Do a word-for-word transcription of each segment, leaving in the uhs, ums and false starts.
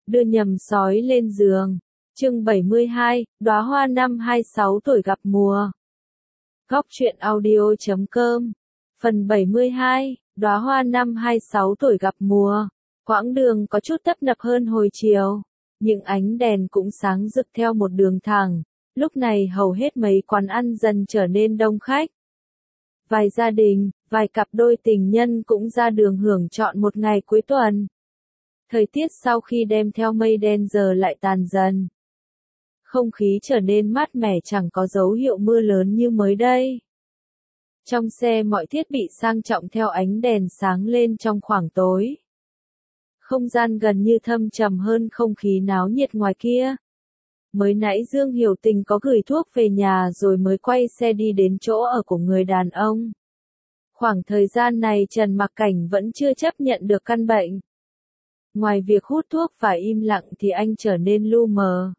Đưa nhầm sói lên giường. Chương bảy mươi hai, đóa hoa năm hai mươi sáu tuổi gặp mùa. Góc truyện audio chấm com. Phần bảy mươi hai, đóa hoa năm hai mươi sáu tuổi gặp mùa. Quãng đường có chút tấp nập hơn hồi chiều. Những ánh đèn cũng sáng rực theo một đường thẳng. Lúc này hầu hết mấy quán ăn dần trở nên đông khách. Vài gia đình, vài cặp đôi tình nhân cũng ra đường hưởng trọn một ngày cuối tuần. Thời tiết sau khi đem theo mây đen giờ lại tàn dần. Không khí trở nên mát mẻ, chẳng có dấu hiệu mưa lớn như mới đây. Trong xe mọi thiết bị sang trọng theo ánh đèn sáng lên trong khoảng tối. Không gian gần như thâm trầm hơn không khí náo nhiệt ngoài kia. Mới nãy Dương Hiểu Tình có gửi thuốc về nhà rồi mới quay xe đi đến chỗ ở của người đàn ông. Khoảng thời gian này Trần Mặc Cảnh vẫn chưa chấp nhận được căn bệnh. Ngoài việc hút thuốc và im lặng thì anh trở nên lu mờ.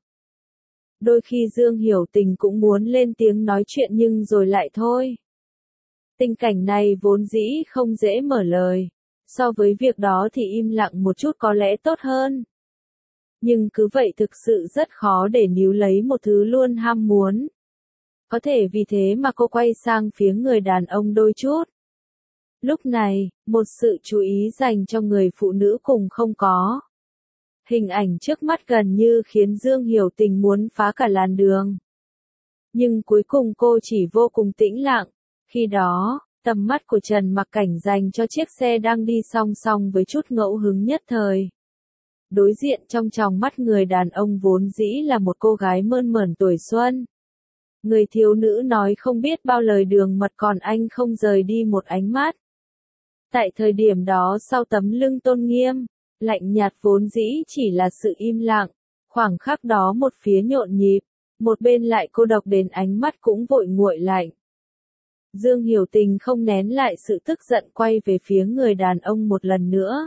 Đôi khi Dương Hiểu Tình cũng muốn lên tiếng nói chuyện nhưng rồi lại thôi. Tình cảnh này vốn dĩ không dễ mở lời. So với việc đó thì im lặng một chút có lẽ tốt hơn. Nhưng cứ vậy thực sự rất khó để níu lấy một thứ luôn ham muốn. Có thể vì thế mà cô quay sang phía người đàn ông đôi chút. Lúc này, một sự chú ý dành cho người phụ nữ cùng không có. Hình ảnh trước mắt gần như khiến Dương Hiểu Tình muốn phá cả làn đường. Nhưng cuối cùng cô chỉ vô cùng tĩnh lặng. Khi đó, tầm mắt của Trần Mặc Cảnh dành cho chiếc xe đang đi song song với chút ngẫu hứng nhất thời. Đối diện trong tròng mắt người đàn ông vốn dĩ là một cô gái mơn mởn tuổi xuân. Người thiếu nữ nói không biết bao lời đường mật còn anh không rời đi một ánh mắt. Tại thời điểm đó sau tấm lưng tôn nghiêm, lạnh nhạt vốn dĩ chỉ là sự im lặng. Khoảng khắc đó một phía nhộn nhịp, một bên lại cô độc đến ánh mắt cũng vội nguội lạnh. Dương Hiểu Tình không nén lại sự tức giận quay về phía người đàn ông một lần nữa.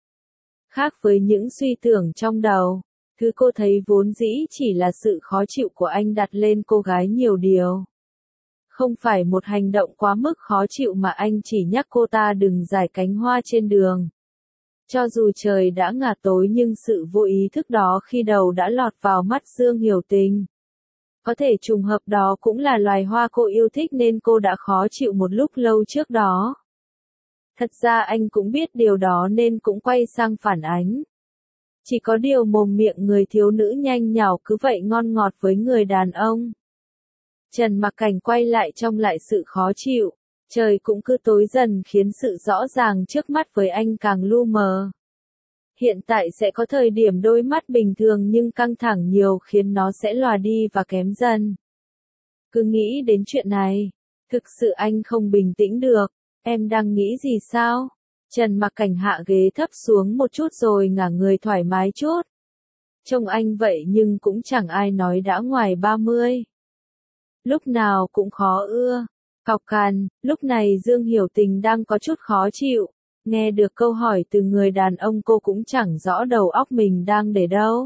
Khác với những suy tưởng trong đầu, thứ cô thấy vốn dĩ chỉ là sự khó chịu của anh đặt lên cô gái nhiều điều. Không phải một hành động quá mức khó chịu mà anh chỉ nhắc cô ta đừng rải cánh hoa trên đường. Cho dù trời đã ngả tối nhưng sự vô ý thức đó khi đầu đã lọt vào mắt Dương Hiểu Tình. Có thể trùng hợp đó cũng là loài hoa cô yêu thích nên cô đã khó chịu một lúc lâu trước đó. Thật ra anh cũng biết điều đó nên cũng quay sang phản ánh. Chỉ có điều mồm miệng người thiếu nữ nhanh nhảu cứ vậy ngon ngọt với người đàn ông. Trần Mặc Cảnh quay lại trong lại sự khó chịu. Trời cũng cứ tối dần khiến sự rõ ràng trước mắt với anh càng lu mờ. Hiện tại sẽ có thời điểm đôi mắt bình thường nhưng căng thẳng nhiều khiến nó sẽ lòa đi và kém dần. Cứ nghĩ đến chuyện này, thực sự anh không bình tĩnh được. Em đang nghĩ gì sao? Trần Mặc Cảnh hạ ghế thấp xuống một chút rồi ngả người thoải mái chút. Trông anh vậy nhưng cũng chẳng ai nói đã ngoài ba mươi. Lúc nào cũng khó ưa. Cọc cằn, lúc này Dương Hiểu Tình đang có chút khó chịu. Nghe được câu hỏi từ người đàn ông cô cũng chẳng rõ đầu óc mình đang để đâu.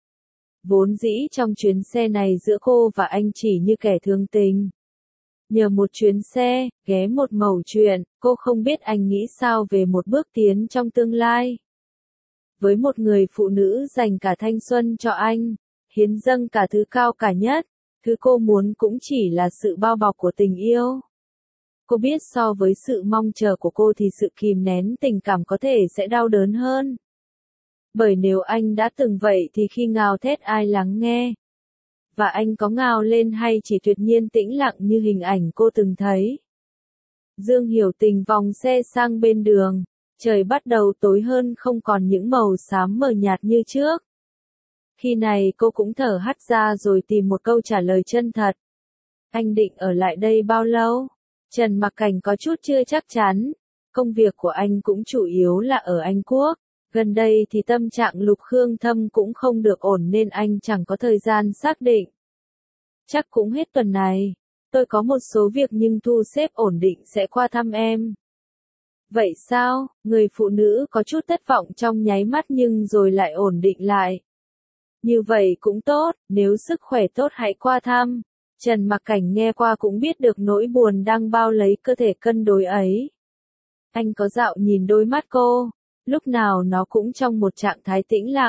Vốn dĩ trong chuyến xe này giữa cô và anh chỉ như kẻ thương tình. Nhờ một chuyến xe, ghé một mẩu chuyện, cô không biết anh nghĩ sao về một bước tiến trong tương lai. Với một người phụ nữ dành cả thanh xuân cho anh, hiến dâng cả thứ cao cả nhất, thứ cô muốn cũng chỉ là sự bao bọc của tình yêu. Cô biết so với sự mong chờ của cô thì sự kìm nén tình cảm có thể sẽ đau đớn hơn. Bởi nếu anh đã từng vậy thì khi ngào thét ai lắng nghe? Và anh có ngào lên hay chỉ tuyệt nhiên tĩnh lặng như hình ảnh cô từng thấy? Dương Hiểu Tình vòng xe sang bên đường, trời bắt đầu tối hơn không còn những màu xám mờ nhạt như trước. Khi này cô cũng thở hắt ra rồi tìm một câu trả lời chân thật. Anh định ở lại đây bao lâu? Trần Mặc Cảnh có chút chưa chắc chắn. Công việc của anh cũng chủ yếu là ở Anh Quốc. Gần đây thì tâm trạng Lục Khương Thâm cũng không được ổn nên anh chẳng có thời gian xác định. Chắc cũng hết tuần này. Tôi có một số việc nhưng thu xếp ổn định sẽ qua thăm em. Vậy sao? Người phụ nữ có chút thất vọng trong nháy mắt nhưng rồi lại ổn định lại. Như vậy cũng tốt, nếu sức khỏe tốt hãy qua thăm. Trần Mặc Cảnh nghe qua cũng biết được nỗi buồn đang bao lấy cơ thể cân đối ấy. Anh có dạo nhìn đôi mắt cô, lúc nào nó cũng trong một trạng thái tĩnh lặng,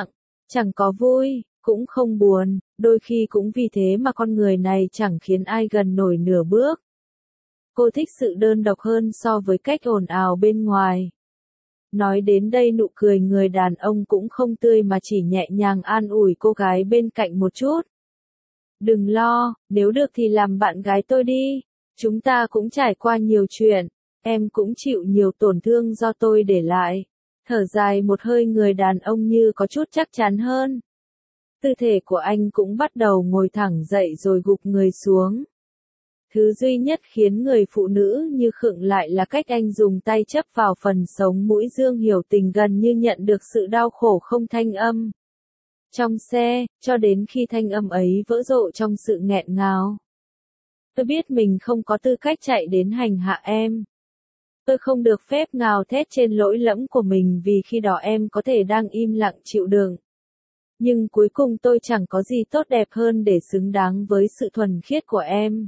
Chẳng có vui, cũng không buồn, đôi khi cũng vì thế mà con người này chẳng khiến ai gần nổi nửa bước. Cô thích sự đơn độc hơn so với cách ồn ào bên ngoài. Nói đến đây nụ cười người đàn ông cũng không tươi mà chỉ nhẹ nhàng an ủi cô gái bên cạnh một chút. Đừng lo, nếu được thì làm bạn gái tôi đi. Chúng ta cũng trải qua nhiều chuyện, em cũng chịu nhiều tổn thương do tôi để lại. Thở dài một hơi người đàn ông như có chút chắc chắn hơn. Tư thể của anh cũng bắt đầu ngồi thẳng dậy rồi gục người xuống. Thứ duy nhất khiến người phụ nữ như khựng lại là cách anh dùng tay chấp vào phần sống mũi. Dương Hiểu Tình gần như nhận được sự đau khổ không thanh âm. Trong xe, cho đến khi thanh âm ấy vỡ rộ trong sự nghẹn ngào. Tôi biết mình không có tư cách chạy đến hành hạ em. Tôi không được phép ngào thét trên lỗi lẫm của mình vì khi đó em có thể đang im lặng chịu đựng. Nhưng cuối cùng tôi chẳng có gì tốt đẹp hơn để xứng đáng với sự thuần khiết của em.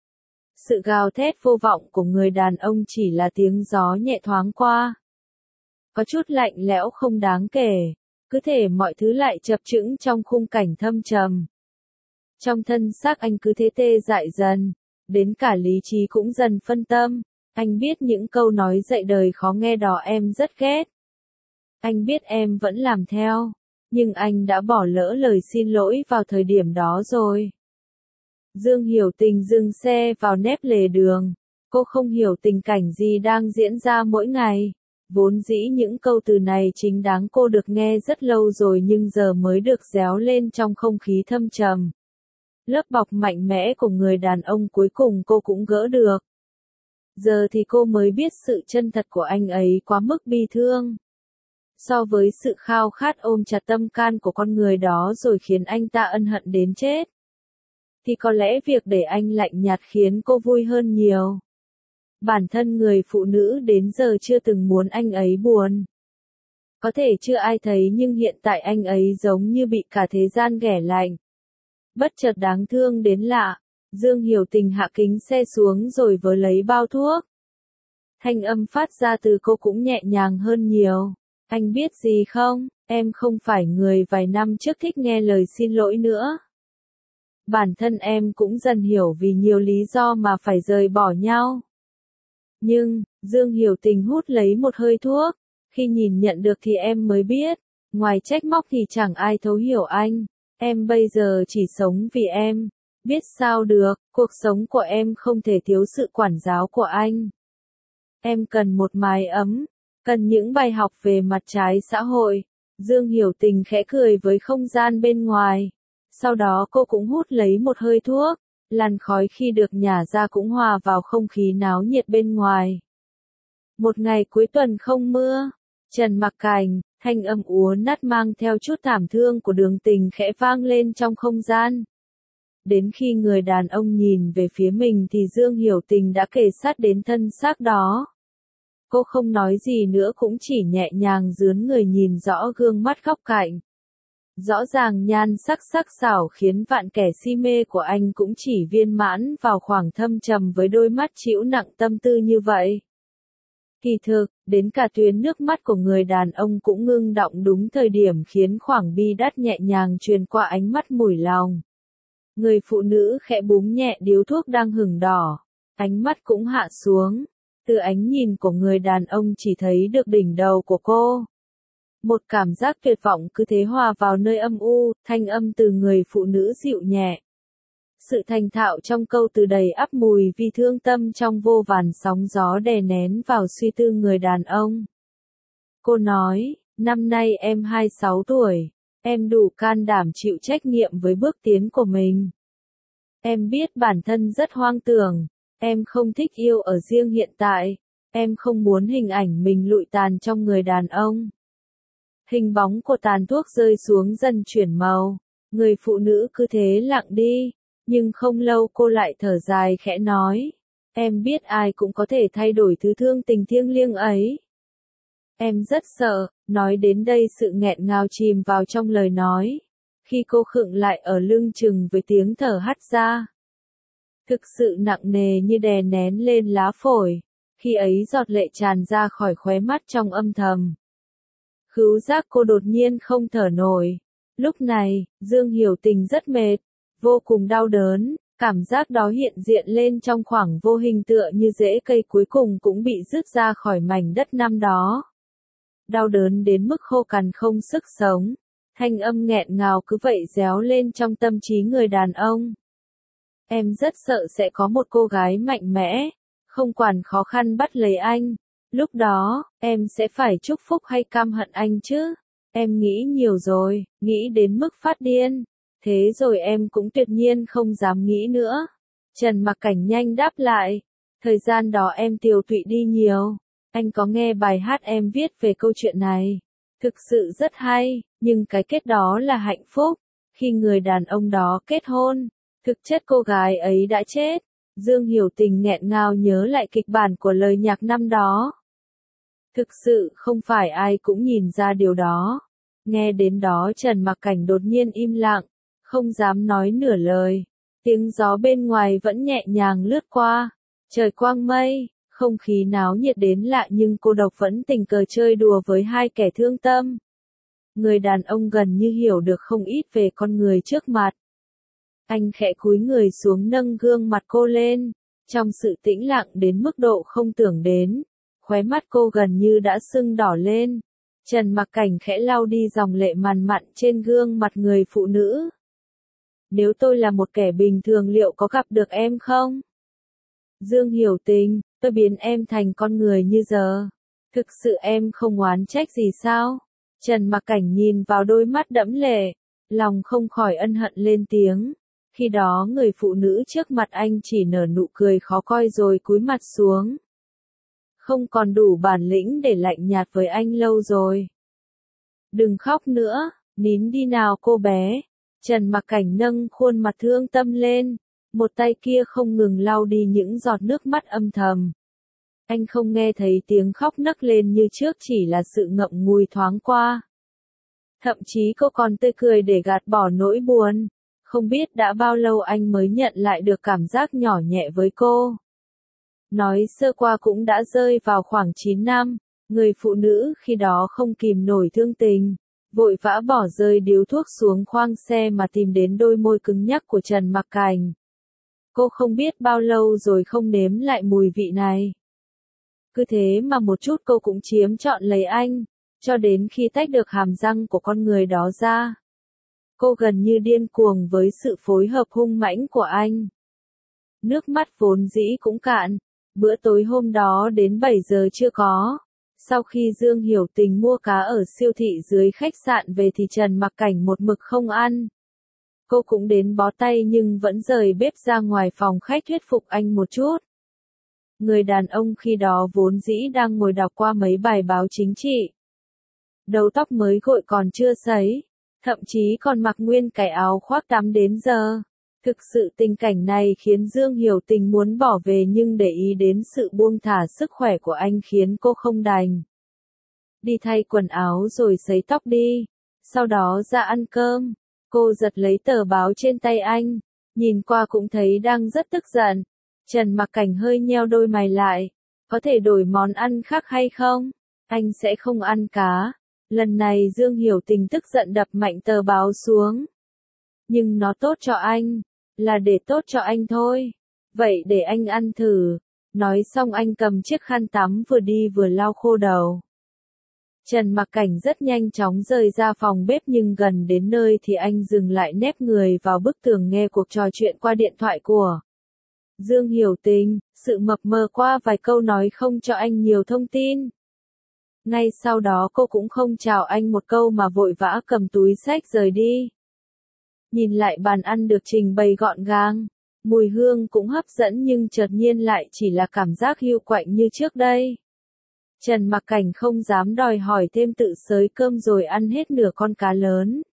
Sự gào thét vô vọng của người đàn ông chỉ là tiếng gió nhẹ thoáng qua. Có chút lạnh lẽo không đáng kể, cứ thể mọi thứ lại chập chững trong khung cảnh thâm trầm. Trong thân xác anh cứ thế tê dại dần, đến cả lý trí cũng dần phân tâm. Anh biết những câu nói dạy đời khó nghe đó em rất ghét. Anh biết em vẫn làm theo, nhưng anh đã bỏ lỡ lời xin lỗi vào thời điểm đó rồi. Dương Hiểu Tình dừng xe vào nép lề đường. Cô không hiểu tình cảnh gì đang diễn ra mỗi ngày. Vốn dĩ những câu từ này chính đáng cô được nghe rất lâu rồi nhưng giờ mới được réo lên trong không khí thâm trầm. Lớp bọc mạnh mẽ của người đàn ông cuối cùng cô cũng gỡ được. Giờ thì cô mới biết sự chân thật của anh ấy quá mức bi thương. So với sự khao khát ôm chặt tâm can của con người đó rồi khiến anh ta ân hận đến chết, thì có lẽ việc để anh lạnh nhạt khiến cô vui hơn nhiều. Bản thân người phụ nữ đến giờ chưa từng muốn anh ấy buồn. Có thể chưa ai thấy nhưng hiện tại anh ấy giống như bị cả thế gian ghẻ lạnh. Bất chợt đáng thương đến lạ, Dương Hiểu Tình hạ kính xe xuống rồi vớ lấy bao thuốc. Thanh âm phát ra từ cô cũng nhẹ nhàng hơn nhiều. Anh biết gì không, em không phải người vài năm trước thích nghe lời xin lỗi nữa. Bản thân em cũng dần hiểu vì nhiều lý do mà phải rời bỏ nhau. Nhưng, Dương Hiểu Tình hút lấy một hơi thuốc. Khi nhìn nhận được thì em mới biết, ngoài trách móc thì chẳng ai thấu hiểu anh. Em bây giờ chỉ sống vì em. Biết sao được, cuộc sống của em không thể thiếu sự quản giáo của anh. Em cần một mái ấm, cần những bài học về mặt trái xã hội. Dương Hiểu Tình khẽ cười với không gian bên ngoài. Sau đó cô cũng hút lấy một hơi thuốc, làn khói khi được nhả ra cũng hòa vào không khí náo nhiệt bên ngoài. Một ngày cuối tuần không mưa, Trần Mặc Cảnh, thanh âm úa nát mang theo chút thảm thương của Đường Tình khẽ vang lên trong không gian. Đến khi người đàn ông nhìn về phía mình thì Dương Hiểu Tình đã kề sát đến thân xác đó. Cô không nói gì nữa cũng chỉ nhẹ nhàng dướn người nhìn rõ gương mắt góc cạnh. Rõ ràng nhan sắc sắc sảo khiến vạn kẻ si mê của anh cũng chỉ viên mãn vào khoảng thâm trầm với đôi mắt trĩu nặng tâm tư như vậy. Kỳ thực, đến cả tuyến nước mắt của người đàn ông cũng ngưng đọng đúng thời điểm khiến khoảng bi đát nhẹ nhàng truyền qua ánh mắt mùi lòng. Người phụ nữ khẽ búng nhẹ điếu thuốc đang hửng đỏ, ánh mắt cũng hạ xuống. Từ ánh nhìn của người đàn ông chỉ thấy được đỉnh đầu của cô. Một cảm giác tuyệt vọng cứ thế hòa vào nơi âm u, thanh âm từ người phụ nữ dịu nhẹ. Sự thành thạo trong câu từ đầy ắp mùi vì thương tâm trong vô vàn sóng gió đè nén vào suy tư người đàn ông. Cô nói, năm nay em hai mươi sáu tuổi, em đủ can đảm chịu trách nhiệm với bước tiến của mình. Em biết bản thân rất hoang tưởng, em không thích yêu ở riêng hiện tại, em không muốn hình ảnh mình lụi tàn trong người đàn ông. Hình bóng của tàn thuốc rơi xuống dần chuyển màu, người phụ nữ cứ thế lặng đi, nhưng không lâu cô lại thở dài khẽ nói, em biết ai cũng có thể thay đổi thứ thương tình thiêng liêng ấy. Em rất sợ, nói đến đây sự nghẹn ngào chìm vào trong lời nói, khi cô khựng lại ở lưng chừng với tiếng thở hắt ra. Thực sự nặng nề như đè nén lên lá phổi, khi ấy giọt lệ tràn ra khỏi khóe mắt trong âm thầm. Khứu giác cô đột nhiên không thở nổi, Lúc này, Dương Hiểu Tình rất mệt, vô cùng đau đớn, cảm giác đó hiện diện lên trong khoảng vô hình tựa như rễ cây cuối cùng cũng bị rứt ra khỏi mảnh đất năm đó. Đau đớn đến mức khô cằn không sức sống, thanh âm nghẹn ngào cứ vậy réo lên trong tâm trí người đàn ông. Em rất sợ sẽ có một cô gái mạnh mẽ, không quản khó khăn bắt lấy anh. Lúc đó, em sẽ phải chúc phúc hay căm hận anh chứ? Em nghĩ nhiều rồi, nghĩ đến mức phát điên. Thế rồi em cũng tuyệt nhiên không dám nghĩ nữa. Trần Mặc Cảnh nhanh đáp lại. Thời gian đó em tiều tụy đi nhiều. Anh có nghe bài hát em viết về câu chuyện này. Thực sự rất hay, nhưng cái kết đó là hạnh phúc. Khi người đàn ông đó kết hôn, thực chất cô gái ấy đã chết. Dương Hiểu Tình nghẹn ngào nhớ lại kịch bản của lời nhạc năm đó. Thực sự không phải ai cũng nhìn ra điều đó. Nghe đến đó Trần Mặc Cảnh đột nhiên im lặng, không dám nói nửa lời. Tiếng gió bên ngoài vẫn nhẹ nhàng lướt qua. Trời quang mây, không khí náo nhiệt đến lạ nhưng cô độc vẫn tình cờ chơi đùa với hai kẻ thương tâm. Người đàn ông gần như hiểu được không ít về con người trước mặt. Anh khẽ cúi người xuống nâng gương mặt cô lên, trong sự tĩnh lặng đến mức độ không tưởng đến. Khóe mắt cô gần như đã sưng đỏ lên. Trần Mặc Cảnh khẽ lau đi dòng lệ mằn mặn trên gương mặt người phụ nữ. Nếu tôi là một kẻ bình thường liệu có gặp được em không? Dương Hiểu Tình, tôi biến em thành con người như giờ. Thực sự em không oán trách gì sao? Trần Mặc Cảnh nhìn vào đôi mắt đẫm lệ, lòng không khỏi ân hận lên tiếng. Khi đó người phụ nữ trước mặt anh chỉ nở nụ cười khó coi rồi cúi mặt xuống. Không còn đủ bản lĩnh để lạnh nhạt với anh lâu rồi. Đừng khóc nữa, nín đi nào cô bé. Trần Mặc Cảnh nâng khuôn mặt thương tâm lên, một tay kia không ngừng lau đi những giọt nước mắt âm thầm. Anh không nghe thấy tiếng khóc nấc lên như trước, chỉ là sự ngậm ngùi thoáng qua. Thậm chí cô còn tươi cười để gạt bỏ nỗi buồn. Không biết đã bao lâu anh mới nhận lại được cảm giác nhỏ nhẹ với cô. Nói sơ qua cũng đã rơi vào khoảng chín năm, người phụ nữ khi đó không kìm nổi thương tình, vội vã bỏ rơi điếu thuốc xuống khoang xe mà tìm đến đôi môi cứng nhắc của Trần Mặc Cảnh. Cô không biết bao lâu rồi không nếm lại mùi vị này. Cứ thế mà một chút cô cũng chiếm trọn lấy anh, cho đến khi tách được hàm răng của con người đó ra. Cô gần như điên cuồng với sự phối hợp hung mãnh của anh. Nước mắt vốn dĩ cũng cạn, bữa tối hôm đó đến bảy giờ chưa có. Sau khi Dương Hiểu Tình mua cá ở siêu thị dưới khách sạn về thì Trần Mặc Cảnh một mực không ăn. Cô cũng đến bó tay nhưng vẫn rời bếp ra ngoài phòng khách thuyết phục anh một chút. Người đàn ông khi đó vốn dĩ đang ngồi đọc qua mấy bài báo chính trị. Đầu tóc mới gội còn chưa sấy, thậm chí còn mặc nguyên cái áo khoác tắm đến giờ. Thực sự tình cảnh này khiến Dương Hiểu Tình muốn bỏ về nhưng để ý đến sự buông thả sức khỏe của anh khiến cô không đành. Đi thay quần áo rồi sấy tóc đi, sau đó ra ăn cơm. Cô giật lấy tờ báo trên tay anh, nhìn qua cũng thấy đang rất tức giận. Trần Mặc Cảnh hơi nheo đôi mày lại, có thể đổi món ăn khác hay không? Anh sẽ không ăn cá. Lần này Dương Hiểu Tình tức giận đập mạnh tờ báo xuống. Nhưng nó tốt cho anh, là để tốt cho anh thôi. Vậy để anh ăn thử. Nói xong anh cầm chiếc khăn tắm vừa đi vừa lau khô đầu. Trần Mặc Cảnh rất nhanh chóng rời ra phòng bếp nhưng gần đến nơi thì anh dừng lại nép người vào bức tường nghe cuộc trò chuyện qua điện thoại của Dương Hiểu Tình, sự mập mờ qua vài câu nói không cho anh nhiều thông tin. Ngay sau đó cô cũng không chào anh một câu mà vội vã cầm túi xách rời đi. Nhìn lại bàn ăn được trình bày gọn gàng, mùi hương cũng hấp dẫn nhưng chợt nhiên lại chỉ là cảm giác hiu quạnh như trước đây. Trần Mặc Cảnh không dám đòi hỏi thêm, tự xới cơm rồi ăn hết nửa con cá lớn.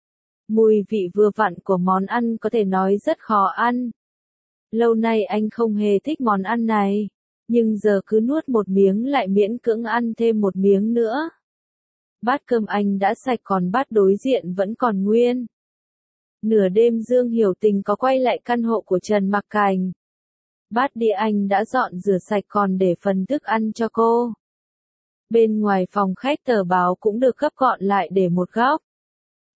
Mùi vị vừa vặn của món ăn có thể nói rất khó ăn. Lâu nay anh không hề thích món ăn này, nhưng giờ cứ nuốt một miếng lại miễn cưỡng ăn thêm một miếng nữa. Bát cơm anh đã sạch còn bát đối diện vẫn còn nguyên. Nửa đêm Dương Hiểu Tình có quay lại căn hộ của Trần Mặc Cảnh. Bát đĩa anh đã dọn rửa sạch còn để phần thức ăn cho cô. Bên ngoài phòng khách tờ báo cũng được gấp gọn lại để một góc.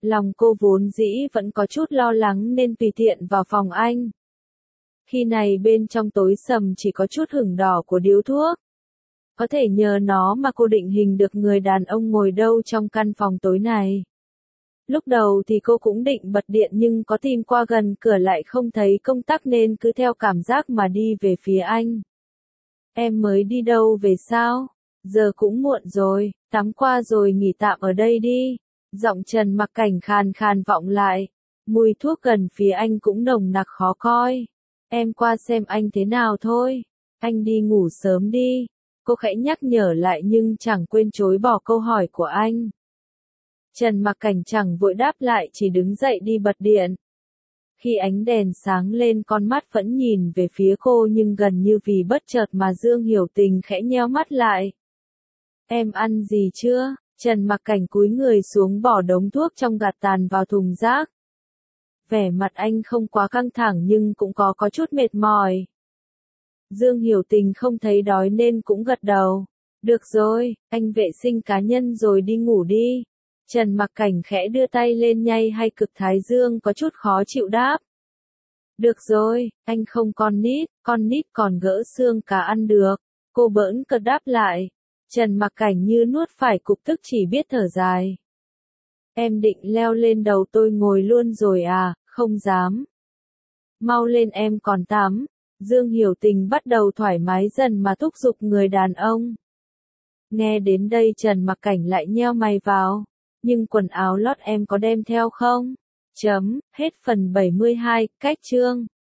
Lòng cô vốn dĩ vẫn có chút lo lắng nên tùy tiện vào phòng anh. Khi này bên trong tối sầm chỉ có chút hửng đỏ của điếu thuốc. Có thể nhờ nó mà cô định hình được người đàn ông ngồi đâu trong căn phòng tối này. Lúc đầu thì cô cũng định bật điện nhưng có tìm qua gần cửa lại không thấy công tắc nên cứ theo cảm giác mà đi về phía anh. Em mới đi đâu về sao? Giờ cũng muộn rồi, tắm qua rồi nghỉ tạm ở đây đi. Giọng Trần Mặc Cảnh khàn khàn vọng lại. Mùi thuốc gần phía anh cũng nồng nặc khó coi. Em qua xem anh thế nào thôi. Anh đi ngủ sớm đi. Cô khẽ nhắc nhở lại nhưng chẳng quên chối bỏ câu hỏi của anh. Trần Mặc Cảnh chẳng vội đáp lại chỉ đứng dậy đi bật điện. Khi ánh đèn sáng lên con mắt vẫn nhìn về phía cô nhưng gần như vì bất chợt mà Dương Hiểu Tình khẽ nheo mắt lại. Em ăn gì chưa? Trần Mặc Cảnh cúi người xuống bỏ đống thuốc trong gạt tàn vào thùng rác. Vẻ mặt anh không quá căng thẳng nhưng cũng có có chút mệt mỏi. Dương Hiểu Tình không thấy đói nên cũng gật đầu. Được rồi, anh vệ sinh cá nhân rồi đi ngủ đi. Trần Mặc Cảnh khẽ đưa tay lên nhay hay cực thái dương có chút khó chịu đáp. Được rồi, anh không con nít, con nít còn gỡ xương cá ăn được. Cô bỡn cợt đáp lại. Trần Mặc Cảnh như nuốt phải cục tức chỉ biết thở dài. Em định leo lên đầu tôi ngồi luôn rồi à, không dám. Mau lên em còn tắm. Dương Hiểu Tình bắt đầu thoải mái dần mà thúc giục người đàn ông. Nghe đến đây Trần Mặc Cảnh lại nheo mày vào. Nhưng quần áo lót em có đem theo không? Chấm, hết phần bảy mươi hai, cách chương.